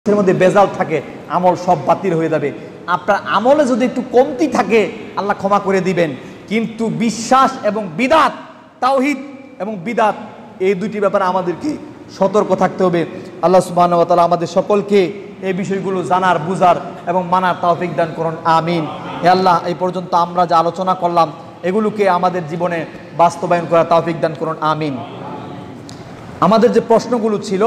এর মধ্যে বেজাল থাকে, আমল সব বাতিল হয়ে যাবে। আপনার আমলে যদি একটু কমতি থাকে আল্লাহ ক্ষমা করে দিবেন, কিন্তু বিশ্বাস এবং বিদাত, তাওহীদ এবং বিদাত, এই দুইটি ব্যাপারে আমাদেরকে সতর্ক থাকতে হবে। আল্লাহ সুবহানাহু ওয়া তাআলা আমাদের সকলকে এই বিষয়গুলো জানার, বুঝার এবং মানার তৌফিক দান করুন, আমিন। হে আল্লাহ, এই পর্যন্ত আমরা যা আলোচনা করলাম এগুলোকে আমাদের জীবনে বাস্তবায়ন করার তৌফিক দান করুন, আমিন। আমাদের যে প্রশ্নগুলো ছিল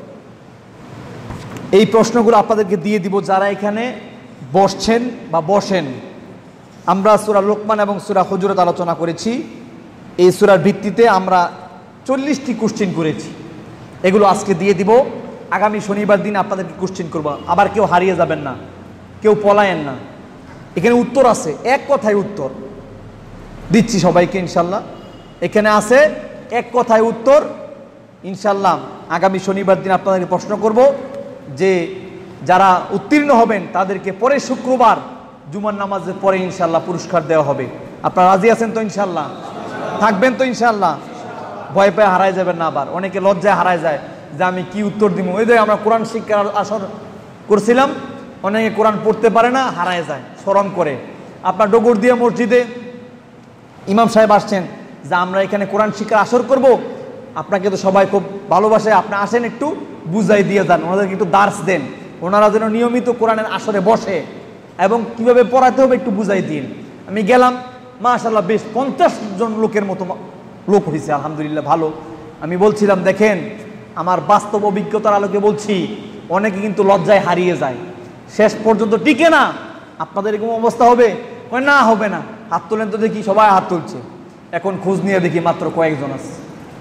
এই প্রশ্নগুলো আপনাদেরকে দিয়ে দিব যারা এখানে বসছেন বা বসেন। আমরা সূরা লোকমান এবং সূরা হুজুরাত আলোচনা করেছি। এই সূরার ভিত্তিতে আমরা 40টি কোশ্চেন করেছি, এগুলো আজকে দিয়ে দিব। আগামী শনিবার দিন আপনাদেরকে কোশ্চেন করব। আবার কেউ হারিয়ে যাবেন না, কেউ পলায়েন না। এখানে উত্তর আছে, এক কথায় উত্তর দিচ্ছি সবাইকে ইনশাল্লাহ। এখানে আছে এক কথায় উত্তর ইনশাল্লাহ। আগামী শনিবার দিন আপনাদেরকে প্রশ্ন করব, যে যারা উত্তীর্ণ হবেন তাদেরকে পরে শুক্রবার জুমার নামাজের পরে ইনশাল্লাহ পুরস্কার দেওয়া হবে। আপনারা রাজি আছেন তো ইনশাল্লাহ? থাকবেন তো ইনশাল্লাহ? ভয় পেয়ে হারায় যাবেন না। আবার অনেকে লজ্জায় হারায় যায় যে আমি কি উত্তর দিব। ওই যে আমরা কোরআন শিক্ষার আসর করছিলাম, অনেকে কোরআন পড়তে পারে না, হারায় যায়, শরম করে। আপনার ডগরদিয়া মসজিদে ইমাম সাহেব আসছেন যে আমরা এখানে কোরআন শিক্ষার আসর করব, আপনাকে তো সবাই খুব ভালোবাসে, আপনি আসেন একটু বুঝাই দিয়ে যান, ওনাদেরকে একটু দার্স দেন, ওনারা যেন নিয়মিত কোরআনের আসরে বসে এবং কিভাবে পড়াতে হবে একটু বুঝাই দিন। আমি গেলাম, মাশাআল্লাহ বেশ 50 জন লোকের মতো লোক হয়েছে, আলহামদুলিল্লাহ ভালো। আমি বলছিলাম দেখেন, আমার বাস্তব অভিজ্ঞতার আলোকে বলছি, অনেকে কিন্তু লজ্জায় হারিয়ে যায়, শেষ পর্যন্ত টিকে না। আপনাদের এরকম অবস্থা হবে? না হবে না। হাত তোলেন তো দেখি, সবাই হাত তুলছে। এখন খোঁজ নিয়ে দেখি মাত্র কয়েকজন আছে।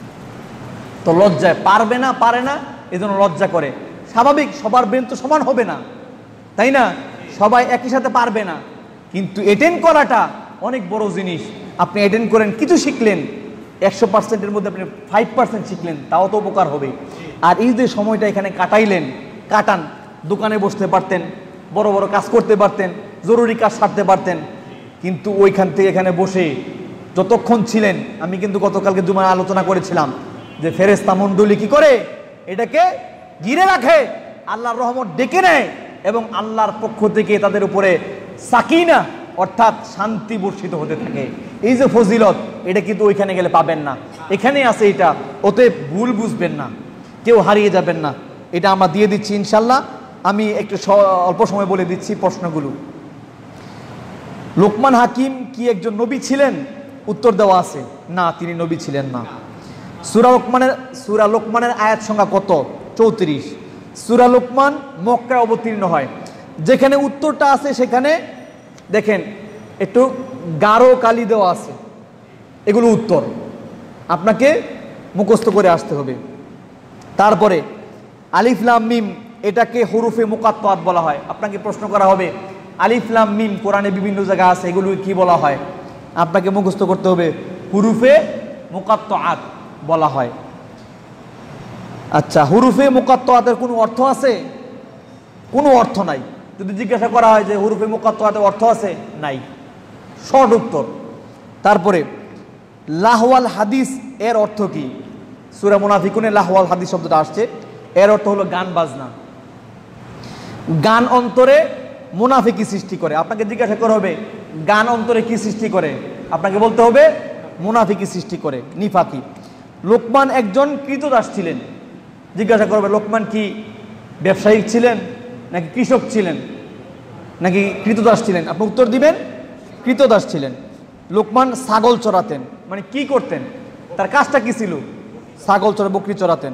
তো লজ্জায় পারবে না, পারে না, এজন্য লজ্জা করে। স্বাভাবিক, সবার ব্রেন তো সমান হবে না, তাই না? সবাই একই সাথে পারবে না। কিন্তু অ্যাটেন্ড করাটা অনেক বড় জিনিস। আপনি অ্যাটেন্ড করেন, কিছু শিখলেন, 100%-এর মধ্যে আপনি 5% শিখলেন, তাও তো উপকার হবে। আর এই যে সময়টা এখানে কাটান, দোকানে বসতে পারতেন, বড় বড় কাজ করতে পারতেন, জরুরি কাজ সারতে পারতেন, কিন্তু ওইখান থেকে এখানে বসে যতক্ষণ ছিলেন, আমি কিন্তু গতকালকে জুমায় আলোচনা করেছিলাম যে ফেরেশতা মণ্ডলী কি করে এটাকে ঘিরে রাখে, আল্লাহর রহমত ডেকে নেয় এবং আল্লাহর পক্ষ থেকে তাদের উপরে সাকিনা অর্থাৎ শান্তি বর্ষিত হতে থাকে। এই যে ফজিলত, এটা কিন্তু ওইখানে গেলে পাবেন না, এখানে আছে এটা। ওতে ভুল বুঝবেন না, কেউ হারিয়ে যাবেন না। এটা আমরা দিয়ে দিচ্ছি ইনশাল্লাহ। আমি একটু অল্প সময় বলে দিচ্ছি প্রশ্নগুলো। লোকমান হাকিম কি একজন নবী ছিলেন? উত্তর দেওয়া আছে, না, তিনি নবী ছিলেন না। সূরা লোকমানের আয়াত সংখ্যা কত? 34। সূরা লোকমান মক্কায় অবতীর্ণ হয়। যেখানে উত্তরটা আছে সেখানে দেখেন একটু গাঢ় কালি দেওয়া আছে, এগুলো উত্তর, আপনাকে মুখস্থ করে আসতে হবে। তারপরে আলিফ লাম মিম, এটাকে হুরুফে মুকাত্তাআত বলা হয়। আপনাকে প্রশ্ন করা হবে আলিফ লাম মিম কোরআনে বিভিন্ন জায়গায় আছে, এগুলো কি বলা হয়? আপনাকে মুখস্থ করতে হবে, হুরুফে মুকাত্তাআত বলা হয়। আচ্ছা, হুরুফে মুকাত্তাআতের কোনো অর্থ আছে? কোনো অর্থ নাই। যদি জিজ্ঞাসা করা হয় যে হুরুফে মুকাত্তাআতের অর্থ আছে, নাই, শর্ট উত্তর। তারপরে লাহওয়াল হাদিস এর অর্থ কি? সূরা মুনাফিকুনে লাহওয়াল হাদিস শব্দটা আসছে, এর অর্থ হলো গান বাজনা। গান অন্তরে মুনাফিকি সৃষ্টি করে। আপনাকে জিজ্ঞাসা করা হবে গান অন্তরে কি সৃষ্টি করে, আপনাকে বলতে হবে মুনাফিকি সৃষ্টি করে, নিফাকি। লোকমান একজন কৃতদাস ছিলেন। জিজ্ঞাসা করবে লোকমান কি ব্যবসায়িক ছিলেন নাকি কৃষক ছিলেন নাকি কৃতদাস ছিলেন? আপনি উত্তর দিবেন কৃতদাস ছিলেন। লোকমান ছাগল চড়াতেন। মানে কি করতেন, তার কাজটা কি ছিল? ছাগল চড়া, বকরি চড়াতেন।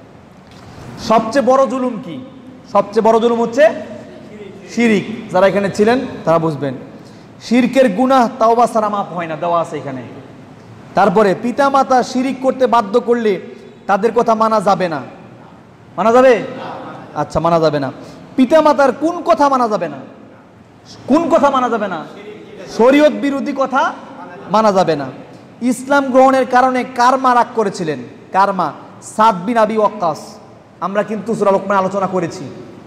সবচেয়ে বড় জুলুম কি? সবচেয়ে বড় জুলুম হচ্ছে শিরিক। যারা এখানে ছিলেন তারা বুঝবেন। শিরকের গুনাহ তাওবা ছাড়া মাফ হয় না, দেওয়া আছে এখানে। তারপরে পিতামাতা শিরিক করতে বাধ্য করলে তাদের কথা মানা যাবে না। মানা যাবে? আচ্ছা, মানা যাবে না। পিতামাতার কোন কথা মানা যাবে না? কোন কথা মানা যাবে না? শরীয়ত বিরোধী কথা মানা যাবে না। ইসলাম গ্রহণের কারণে কার মা রাগ করেছিলেন? কার মা? সাদ বিন আবি ওয়াক্কাস। আমরা কিন্তু সূরা লোকমান আলোচনা করেছি।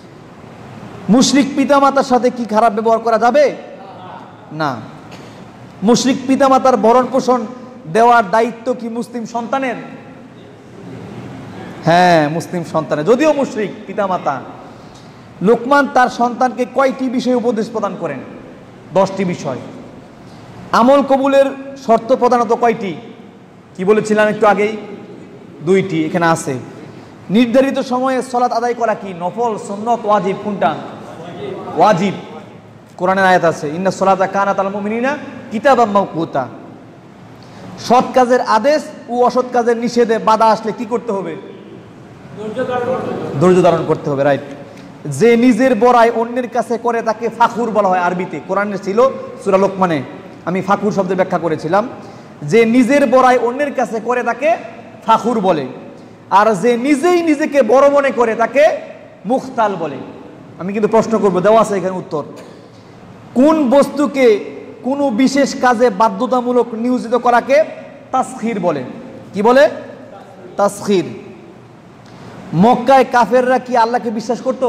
মুশরিক পিতামাতার সাথে কি খারাপ ব্যবহার করা যাবে? না। মুশরিক পিতামাতার ভরণ পোষণ দেওয়ার দায়িত্ব কি মুসলিম সন্তানের? হ্যাঁ, মুসলিম সন্তানের, যদিও মুশরিক পিতামাতা। লোকমান তার সন্তানকে কয়টি বিষয়ে উপদেশ প্রদান করেন? 10টি বিষয়। আমল কবুলের শর্ত প্রধানত কয়টি? কি বলেছিলাম একটু আগেই? 2টি এখানে আছে। নির্ধারিত সময়ে সালাত আদায় করা কি? নফল, সুন্নত, ওয়াজিব? কোনটা? ওয়াজিব। কোরআনের আয়াত আছে, ইন্না সালাতা কানাত আলাল মুমিনিনা কিতাবাম মাওকুতা। সৎ কাজের আদেশ ও অসৎ কাজের নিষেধে বাধা আসলে কি করতে হবে? ধৈর্য ধারণ করতে হবে। রাইট। যে নিজের বড়াই অন্যের কাছে করে তাকে ফাখুর বলা হয় আরবিতে। কোরআনের ছিল সূরা লোকমানে, আমি ফাখুর শব্দের ব্যাখ্যা করেছিলাম। যে নিজের বড়াই অন্যের কাছে করে তাকে ফাখুর বলে, আর যে নিজেই নিজেকে বড় মনে করে তাকে মুখতাল বলে। আমি কিন্তু প্রশ্ন করব, দেওয়া আছে এখানে উত্তর। কোন বস্তুকে কোনো বিশেষ কাজে বাধ্যতামূলক নিয়োজিত করাকে তাসখির বলে? কি বলে? তাসখির। মক্কায় কাফেররা কি আল্লাহকে বিশ্বাস করত?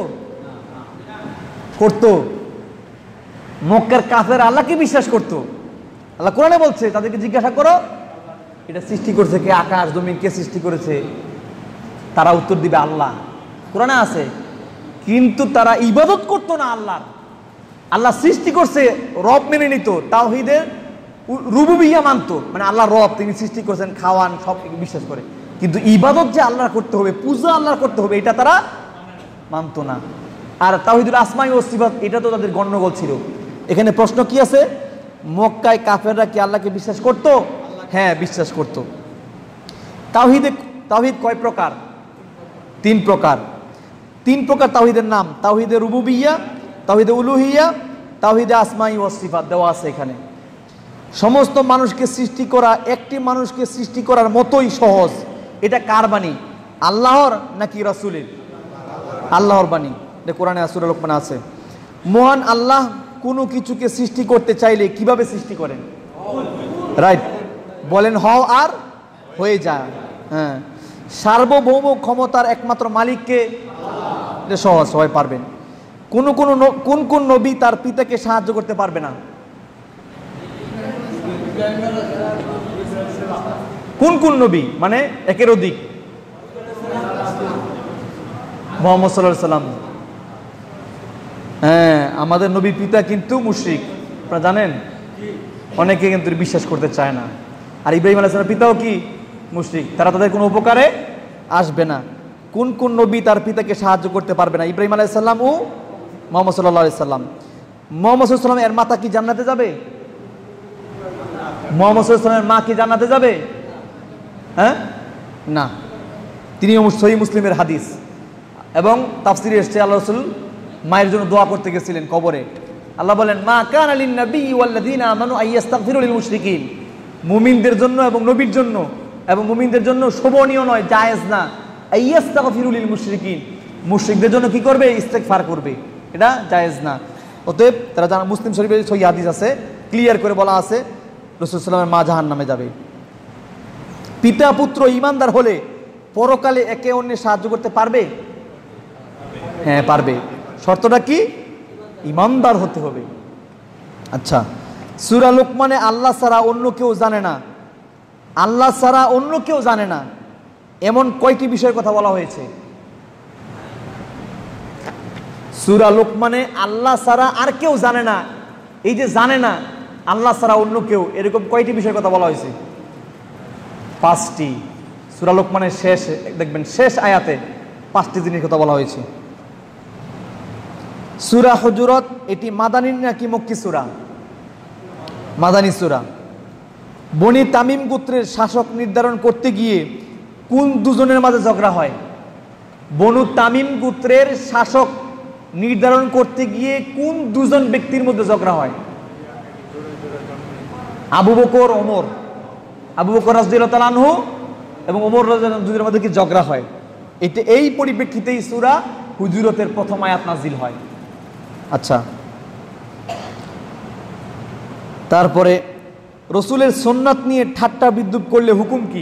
করত। মক্কার কাফের আল্লাহকে বিশ্বাস করত। আল্লাহ কোরআনে বলছে, তাদেরকে জিজ্ঞাসা করো এটা সৃষ্টি করেছে কে, আকাশ জমিন কে সৃষ্টি করেছে? তারা উত্তর দিবে আল্লাহ। কোরআনে আছে। কিন্তু তারা ইবাদত করতো না আল্লাহর। আল্লাহ সৃষ্টি করছে, রব মেনে নিত, তাওহীদের রুবুবিয়্যাহ মানতো, মানে আল্লাহ রব, তিনি সৃষ্টি করেছেন, খাওয়ান, সব বিশ্বাস করে। কিন্তু ইবাদত যে আল্লাহর করতে হবে, পূজা আল্লাহর করতে হবে, এটা তারা মানতো না। আর তাওহীদুল আসমাই ও সিফাত, এটা তো তাদের গন্ডগোল ছিল। এখানে প্রশ্ন কি আছে? মক্কায় কাফেররা কি আল্লাহকে বিশ্বাস করত? হ্যাঁ, বিশ্বাস করত। তাওহীদ কয় প্রকার? 3 প্রকার। 3 প্রকার তাওহীদের নাম: তাওহীদে রুবুবিয়্যাহ, তাওহীদে উলুহিয়্যাহ, তাওহীদে আসমাই ও সিফাত। দেওয়া আছে এখানে। সমস্ত মানুষকে সৃষ্টি করা একটি মানুষকে সৃষ্টি করার মতোই সহজ। এটা কার বাণী? আল্লাহর নাকি রাসূলের? আল্লাহর বাণী। এটা কোরআনে সূরা লোকমানে আছে। মহান আল্লাহ কোনো কিছুকে সৃষ্টি করতে চাইলে কিভাবে সৃষ্টি করেন? রাইট, বলেন হও আর হয়ে যায়। হ্যাঁ, সার্বভৌম ক্ষমতার একমাত্র মালিককে? এটা সহজ, সবাই পারবেন। কোন কোন নবী তার পিতাকে সাহায্য করতে পারবে না? কোন কোন নবী, মানে একের অধিক? মুহাম্মদ সাল্লাল্লাহু আলাইহি সাল্লাম। হ্যাঁ, আমাদের নবীর পিতা কিন্তু মুশরিক, আপনারা জানেন। অনেকে কিন্তু বিশ্বাস করতে চায় না। আর ইব্রাহিম আলাইহিস সালামের পিতাও কি মুশরিক, তারা তাদের কোনো উপকারে আসবে না। কোন কোন নবী তার পিতাকে সাহায্য করতে পারবে না? ইব্রাহিম আলাইহিস সালাম ও মুহাম্মদ সাল্লাল্লাহু আলাইহি সাল্লাম। মুহাম্মদ সাল্লাল্লাহু আলাইহি সাল্লাম এর মাতা কি জান্নাতে যাবে? মুহাম্মদ সাল্লাল্লাহু আলাইহি সাল্লামের মা কি জান্নাতে যাবে? হ্যাঁ, না। তিনি সহিহ মুসলিমের হাদিস এবং তাফসিরে এসেছে, আল্লাহ রাসূল মায়ের জন্য দোয়া করতে গেছিলেন কবরে। আল্লাহ বলেন, মা কানা লিন নবী ওয়াল্লাযীনা আমানু আইয়াস্তাগফিরু লিল মুশরিকিন। মুমিনদের জন্য এবং নবীর জন্য এবং মুমিনদের জন্য শোভনীয় নয়, জায়েজ না, আইয়াস্তাগফিরু লিল মুশরিকিন, মুশরিকদের জন্য কি করবে? ইস্তেগফার করবে, এটা জায়েজ না। অতএব তারা জানা, মুসলিম শরীফের সহিহ হাদিস আছে, ক্লিয়ার করে বলা আছে রাসূল সাল্লাল্লাহু আলাইহি ওয়াসাল্লামের মা জাহান্নামে যাবে। পিতা পুত্র ঈমানদার হলে পরকালে একে অন্যের সাহায্য করতে পারবে? হ্যাঁ, পারবে। শর্তটা কি? ঈমানদার হতে হবে। আচ্ছা, সূরা লোকমানে আল্লাহ ছাড়া অন্য কেউ জানে না, আল্লাহ ছাড়া অন্য কেউ জানে না, এমন কয়টি বিষয়ের কথা বলা হয়েছে? সূরা লোকমানে আল্লাহ ছাড়া আর কেউ জানে না, এই যে জানে না আল্লাহ ছাড়া অন্য কেউ, এরকম কয়টি বিষয়ের কথা বলা হয়েছে? 5টি। সূরা লোকমানের শেষ দেখবেন, শেষ আয়াতে 5টি জিনিসের কথা বলা হয়েছে। সূরা হুজুরাত এটি মাদানী নাকি মক্কি সূরা? মাদানী সূরা। বনি তামিম গোত্রের শাসক নির্ধারণ করতে গিয়ে কোন দুজনের মাঝে ঝগড়া হয়? বনু তামিম গোত্রের শাসক নির্ধারণ করতে গিয়ে কোন দুজন ব্যক্তির মধ্যে ঝগড়া হয়? আবু বকর, ওমর। আবু বকর রাদিয়াল্লাহু তাআলা আনহু এবং ওমর রাদিয়াল্লাহু আনহু দুজনের মধ্যে কি ঝগড়া হয়? এই পরিপ্রেক্ষিতেই সূরা হুজুরাতের প্রথম আয়াত নাজিল হয়। আচ্ছা, তারপরে রসুলের সুন্নাত নিয়ে ঠাট্টা বিদ্রূপ করলে হুকুম কি?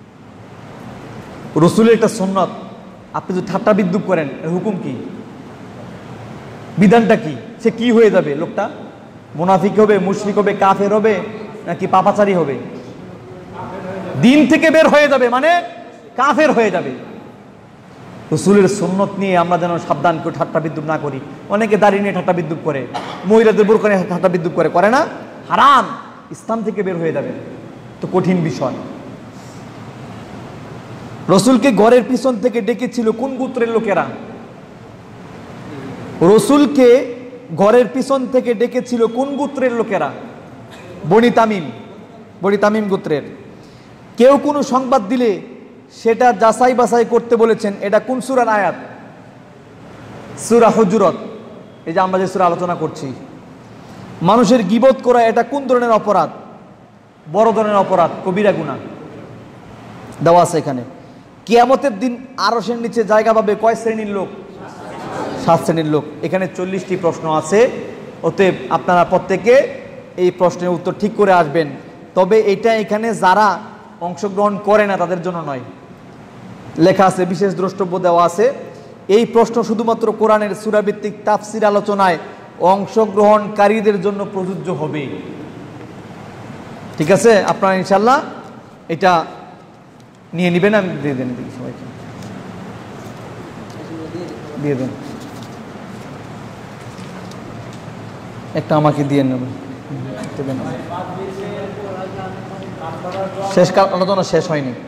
রসুলের একটা সুন্নাত আপনি যদি ঠাট্টা বিদ্রূপ করেন, এর হুকুম কি? বিধানটা কি? সে কি হয়ে যাবে? লোকটা মুনাফিক হবে, মুশরিক হবে, কাফের হবে, নাকি পাপাচারী হবে? দিন থেকে বের হয়ে যাবে, মানে কাফের হয়ে যাবে। রসুলের সুন্নত নিয়ে আমরা যেন সাবধান করে ঠাট্টা বিদ্রুপ না করি। অনেকে দাড়ি নিয়ে ঠাট্টা বিদ্রুপ করে, মহিলাদের বোরকা নিয়ে ঠাট্টা বিদ্রুপ করে না? হারাম, ইসলাম থেকে বের হয়ে যাবে, তো কঠিন বিষয়। রসুলকে ঘরের পিছন থেকে ডেকেছিল কোন গোত্রের লোকেরা? রসুলকে ঘরের পিছন থেকে ডেকেছিল কোন গোত্রের লোকেরা? বনি তামিম গোত্রের। কেউ কোনো সংবাদ দিলে সেটা যাচাই বাছাই করতে বলেছেন। এটা কোন সূরার আয়াত? সূরা হুজুরাত। এই যে আমরা যে সূরা আলোচনা করছি। মানুষের গীবত করা এটা কোন ধরনের অপরাধ? বড় ধরনের অপরাধ, কবিরা গুনাহ। দেওয়া আছে এখানে। কিয়ামতের দিন আরশের নিচে জায়গা পাবে কয় শ্রেণীর লোক? 7 শ্রেণীর লোক। এখানে 40টি প্রশ্ন আছে, অতএব আপনারা প্রত্যেকে এই প্রশ্নের উত্তর ঠিক করে আসবেন। তবে এটা এখানে যারা অংশগ্রহণ করে না তাদের জন্য নয়, লেখা আছে, বিশেষ দ্রষ্টব্য দেওয়া আছে। এই প্রশ্ন শুধুমাত্র কোরআনের সূরা ভিত্তিক তাফসীর আলোচনায় অংশগ্রহণকারীদের জন্য প্রযোজ্য হবে। ঠিক আছে, আপনারা ইনশাল্লাহ এটা নিয়ে নেবেন। আমি দিয়ে দেন সবাইকে, দিয়ে দেন একটা, আমাকে দিয়ে নেবেন। শেষ আলোচনা শেষ হয়নি।